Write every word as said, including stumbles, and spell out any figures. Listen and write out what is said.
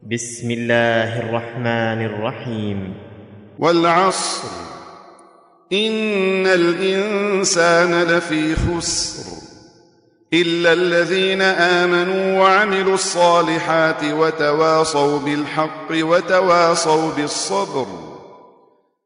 بسم الله الرحمن الرحيم. والعصر إن الإنسان لفي خسر إلا الذين آمنوا وعملوا الصالحات وتواصوا بالحق وتواصوا بالصبر.